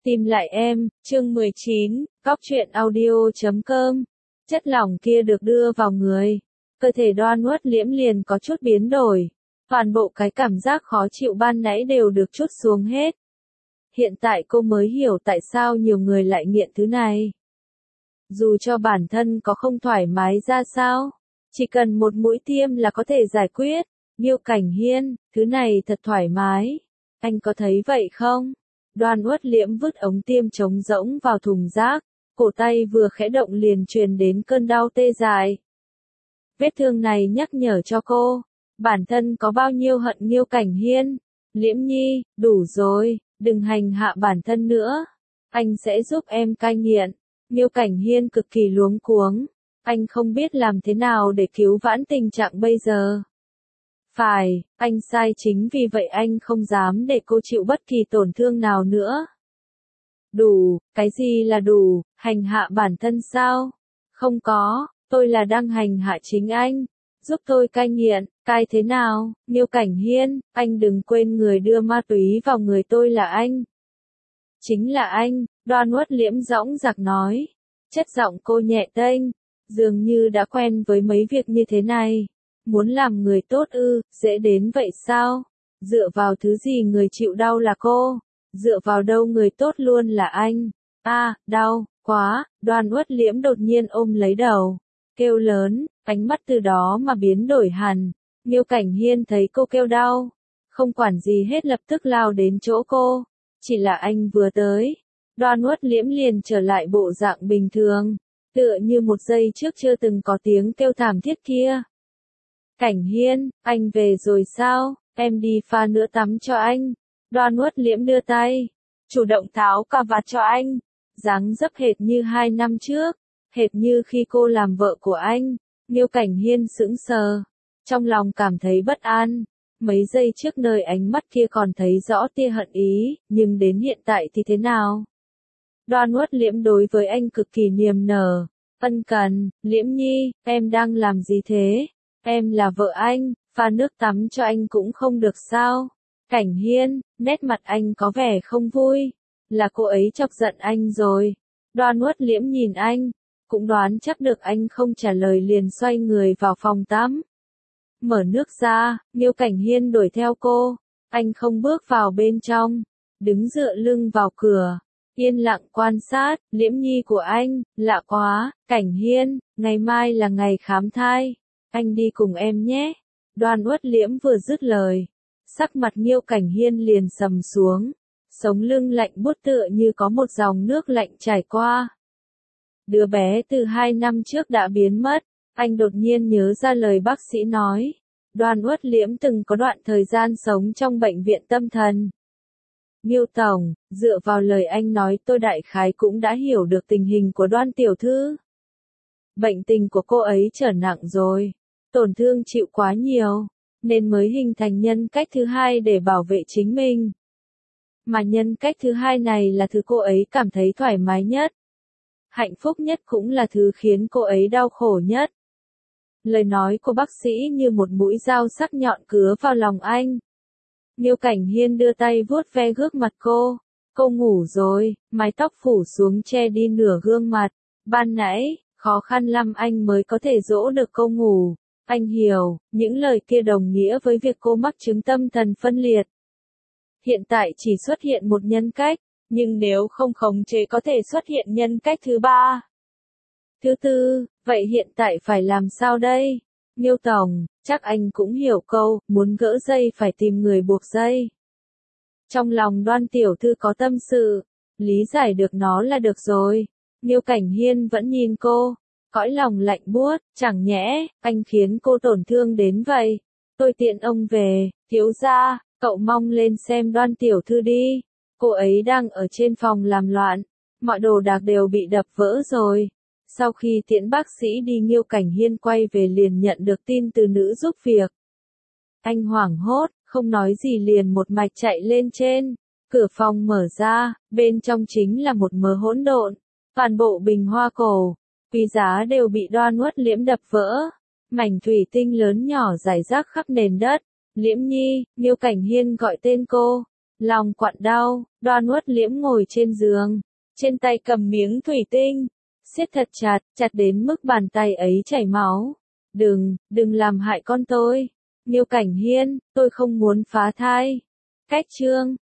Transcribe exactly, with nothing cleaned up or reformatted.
Tìm lại em, chương mười chín, góc truyện audio chấm com. Chất lỏng kia được đưa vào người. Cơ thể Đoan Uất Liễm liền có chút biến đổi. Toàn bộ cái cảm giác khó chịu ban nãy đều được trút xuống hết. Hiện tại cô mới hiểu tại sao nhiều người lại nghiện thứ này. Dù cho bản thân có không thoải mái ra sao, chỉ cần một mũi tiêm là có thể giải quyết. Nhiêu Cảnh Hiên, thứ này thật thoải mái. Anh có thấy vậy không? Đoan Uất Liễm vứt ống tiêm trống rỗng vào thùng rác, cổ tay vừa khẽ động liền truyền đến cơn đau tê dại. Vết thương này nhắc nhở cho cô, bản thân có bao nhiêu hận Nhiêu Cảnh Hiên. Liễm Nhi, đủ rồi, đừng hành hạ bản thân nữa. Anh sẽ giúp em cai nghiện. Nhiêu Cảnh Hiên cực kỳ luống cuống. Anh không biết làm thế nào để cứu vãn tình trạng bây giờ. Phải, anh sai chính vì vậy anh không dám để cô chịu bất kỳ tổn thương nào nữa. Đủ, cái gì là đủ, hành hạ bản thân sao? Không có, tôi là đang hành hạ chính anh. Giúp tôi cai nghiện, cai thế nào? Nhiêu Cảnh Hiên, anh đừng quên người đưa ma túy vào người tôi là anh. Chính là anh, Đoan Uất Liễm dõng dạc nói. Chất giọng cô nhẹ tênh, dường như đã quen với mấy việc như thế này. Muốn làm người tốt ư, dễ đến vậy sao? Dựa vào thứ gì người chịu đau là cô? Dựa vào đâu người tốt luôn là anh? A, à, đau, quá, Đoan Uất Liễm đột nhiên ôm lấy đầu. Kêu lớn, ánh mắt từ đó mà biến đổi hẳn. Nhiêu Cảnh Hiên thấy cô kêu đau. Không quản gì hết lập tức lao đến chỗ cô. Chỉ là anh vừa tới. Đoan Uất Liễm liền trở lại bộ dạng bình thường. Tựa như một giây trước chưa từng có tiếng kêu thảm thiết kia. Cảnh Hiên, anh về rồi sao? Em đi pha nữa tắm cho anh. Đoan Uất Liễm đưa tay, chủ động tháo cà vạt cho anh. Dáng dấp hệt như hai năm trước, hệt như khi cô làm vợ của anh. Nhiêu Cảnh Hiên sững sờ, trong lòng cảm thấy bất an. Mấy giây trước nơi ánh mắt kia còn thấy rõ tia hận ý, nhưng đến hiện tại thì thế nào? Đoan Uất Liễm đối với anh cực kỳ niềm nở, ân cần. Liễm Nhi, em đang làm gì thế? Em là vợ anh, pha nước tắm cho anh cũng không được sao? Cảnh Hiên, nét mặt anh có vẻ không vui. Là cô ấy chọc giận anh rồi. Đoan Uất Liễm nhìn anh, cũng đoán chắc được anh không trả lời liền xoay người vào phòng tắm. Mở nước ra, Nhiêu Cảnh Hiên đuổi theo cô. Anh không bước vào bên trong, đứng dựa lưng vào cửa. Yên lặng quan sát, Liễm Nhi của anh, lạ quá. Cảnh Hiên, ngày mai là ngày khám thai. Anh đi cùng em nhé. Đoan Uất Liễm vừa dứt lời, sắc mặt Nhiêu Cảnh Hiên liền sầm xuống, sống lưng lạnh buốt tựa như có một dòng nước lạnh chảy qua. Đứa bé từ hai năm trước đã biến mất, anh đột nhiên nhớ ra lời bác sĩ nói. Đoan Uất Liễm từng có đoạn thời gian sống trong bệnh viện tâm thần. Nhiêu Tổng, dựa vào lời anh nói tôi đại khái cũng đã hiểu được tình hình của Đoan tiểu thư. Bệnh tình của cô ấy trở nặng rồi, tổn thương chịu quá nhiều, nên mới hình thành nhân cách thứ hai để bảo vệ chính mình. Mà nhân cách thứ hai này là thứ cô ấy cảm thấy thoải mái nhất. Hạnh phúc nhất cũng là thứ khiến cô ấy đau khổ nhất. Lời nói của bác sĩ như một mũi dao sắc nhọn cứa vào lòng anh. Nhiêu Cảnh Hiên đưa tay vuốt ve gương mặt cô. Cô ngủ rồi, mái tóc phủ xuống che đi nửa gương mặt. Ban nãy, khó khăn lắm anh mới có thể dỗ được cô ngủ. Anh hiểu, những lời kia đồng nghĩa với việc cô mắc chứng tâm thần phân liệt. Hiện tại chỉ xuất hiện một nhân cách, nhưng nếu không khống chế có thể xuất hiện nhân cách thứ ba. Thứ tư, vậy hiện tại phải làm sao đây? Nhiêu Tổng, chắc anh cũng hiểu câu, muốn gỡ dây phải tìm người buộc dây. Trong lòng Đoan tiểu thư có tâm sự, lý giải được nó là được rồi. Nhiêu Cảnh Hiên vẫn nhìn cô, cõi lòng lạnh buốt, chẳng nhẽ, anh khiến cô tổn thương đến vậy. Tôi tiện ông về, thiếu gia, cậu mong lên xem Đoan tiểu thư đi. Cô ấy đang ở trên phòng làm loạn, mọi đồ đạc đều bị đập vỡ rồi. Sau khi tiễn bác sĩ đi Nhiêu Cảnh Hiên quay về liền nhận được tin từ nữ giúp việc. Anh hoảng hốt, không nói gì liền một mạch chạy lên trên. Cửa phòng mở ra, bên trong chính là một mớ hỗn độn. Toàn bộ bình hoa cổ, quý giá đều bị Đoan Uất Liễm đập vỡ. Mảnh thủy tinh lớn nhỏ rải rác khắp nền đất. Liễm Nhi, Nhiêu Cảnh Hiên gọi tên cô. Lòng quặn đau, Đoan Uất Liễm ngồi trên giường, trên tay cầm miếng thủy tinh, siết thật chặt, chặt đến mức bàn tay ấy chảy máu. Đừng, đừng làm hại con tôi. Niêu Cảnh Hiên, tôi không muốn phá thai. Cách chương